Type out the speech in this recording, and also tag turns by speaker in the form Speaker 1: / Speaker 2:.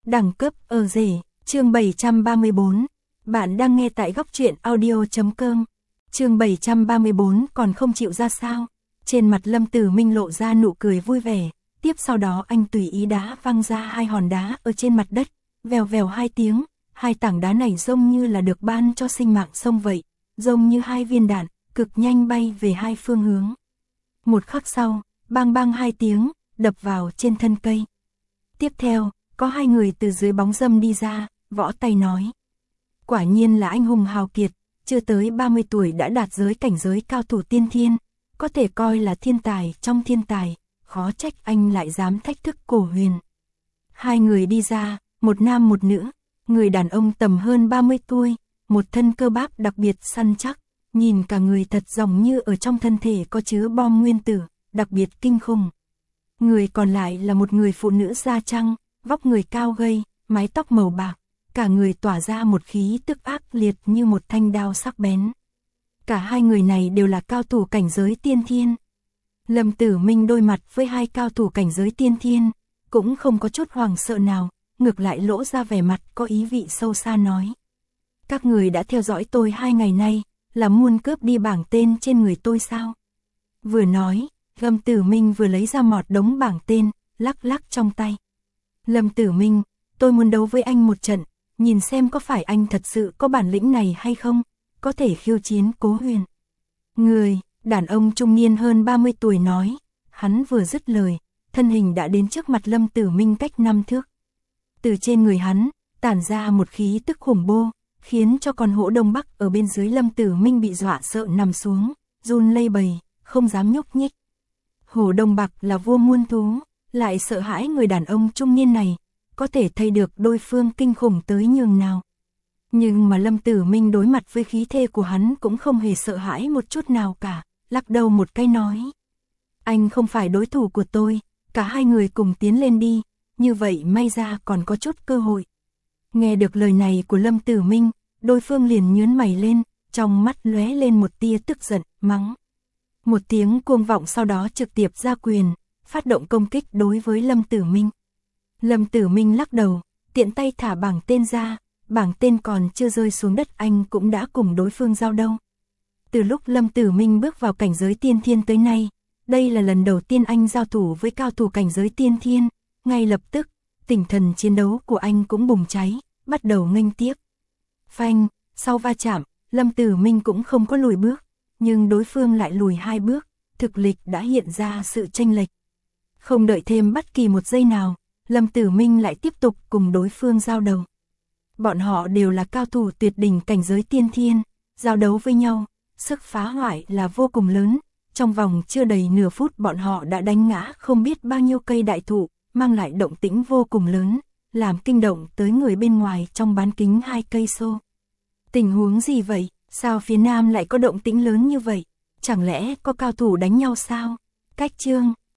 Speaker 1: Đẳng cấp ở rể, chương 734. Bạn đang nghe tại góc truyện audio.com. Chương 734 còn không chịu ra sao? Trên mặt Lâm Tử Minh lộ ra nụ cười vui vẻ, tiếp sau đó anh tùy ý đá văng ra hai hòn đá ở trên mặt đất, vèo vèo hai tiếng, hai tảng đá này giống như là được ban cho sinh mạng sông vậy, giống như hai viên đạn, cực nhanh bay về hai phương hướng. Một khắc sau, bang bang hai tiếng, đập vào trên thân cây. Tiếp theo, có hai người từ dưới bóng râm đi ra, võ tay nói. Quả nhiên là anh hùng hào kiệt, chưa tới 30 tuổi đã đạt giới cảnh giới cao thủ tiên thiên, có thể coi là thiên tài trong thiên tài, khó trách anh lại dám thách thức Cổ Huyền. Hai người đi ra, một nam một nữ, người đàn ông tầm hơn 30 tuổi, một thân cơ bắp đặc biệt săn chắc, nhìn cả người thật giống như ở trong thân thể có chứa bom nguyên tử, đặc biệt kinh khủng. Người còn lại là một người phụ nữ da trắng, vóc người cao gầy, mái tóc màu bạc, cả người tỏa ra một khí tức ác liệt như một thanh đao sắc bén. Cả hai người này đều là cao thủ cảnh giới tiên thiên. Lâm Tử Minh đối mặt với hai cao thủ cảnh giới tiên thiên, cũng không có chút hoảng sợ nào, ngược lại lỗ ra vẻ mặt có ý vị sâu xa nói. Các người đã theo dõi tôi 2 ngày nay, là muốn cướp đi bảng tên trên người tôi sao? Vừa nói, Lâm Tử Minh vừa lấy ra một đống bảng tên, lắc lắc trong tay. Lâm Tử Minh, tôi muốn đấu với anh một trận, nhìn xem có phải anh thật sự có bản lĩnh này hay không, có thể khiêu chiến Cố Huyền. Người, đàn ông trung niên hơn 30 tuổi nói, hắn vừa dứt lời, thân hình đã đến trước mặt Lâm Tử Minh cách 5 thước. Từ trên người hắn, tản ra một khí tức khủng bố, khiến cho con hổ Đông Bắc ở bên dưới Lâm Tử Minh bị dọa sợ nằm xuống, run lây bầy, không dám nhúc nhích. Hổ Đông Bắc là vua muôn thú, lại sợ hãi người đàn ông trung niên này, có thể thấy được đối phương kinh khủng tới nhường nào. Nhưng mà Lâm Tử Minh đối mặt với khí thế của hắn cũng không hề sợ hãi một chút nào cả, lắc đầu một cái nói. Anh không phải đối thủ của tôi, cả hai người cùng tiến lên đi, như vậy may ra còn có chút cơ hội. Nghe được lời này của Lâm Tử Minh, đối phương liền nhướng mày lên, trong mắt lóe lên một tia tức giận, mắng. Một tiếng cuồng vọng sau đó trực tiếp ra quyền, phát động công kích đối với Lâm Tử Minh. Lâm Tử Minh lắc đầu, tiện tay thả bảng tên ra, bảng tên còn chưa rơi xuống đất anh cũng đã cùng đối phương giao đấu. Từ lúc Lâm Tử Minh bước vào cảnh giới tiên thiên tới nay, đây là lần đầu tiên anh giao thủ với cao thủ cảnh giới tiên thiên, ngay lập tức, tinh thần chiến đấu của anh cũng bùng cháy, bắt đầu nghênh tiếp. Phanh, sau va chạm, Lâm Tử Minh cũng không có lùi bước, nhưng đối phương lại lùi 2 bước, thực lực đã hiện ra sự chênh lệch. Không đợi thêm bất kỳ một giây nào, Lâm Tử Minh lại tiếp tục cùng đối phương giao đấu. Bọn họ đều là cao thủ tuyệt đỉnh cảnh giới tiên thiên, giao đấu với nhau, sức phá hoại là vô cùng lớn. Trong vòng chưa đầy nửa phút bọn họ đã đánh ngã không biết bao nhiêu cây đại thụ, mang lại động tĩnh vô cùng lớn, làm kinh động tới người bên ngoài trong bán kính 2 cây số. Tình huống gì vậy? Sao phía Nam lại có động tĩnh lớn như vậy? Chẳng lẽ có cao thủ đánh nhau sao? Cách chương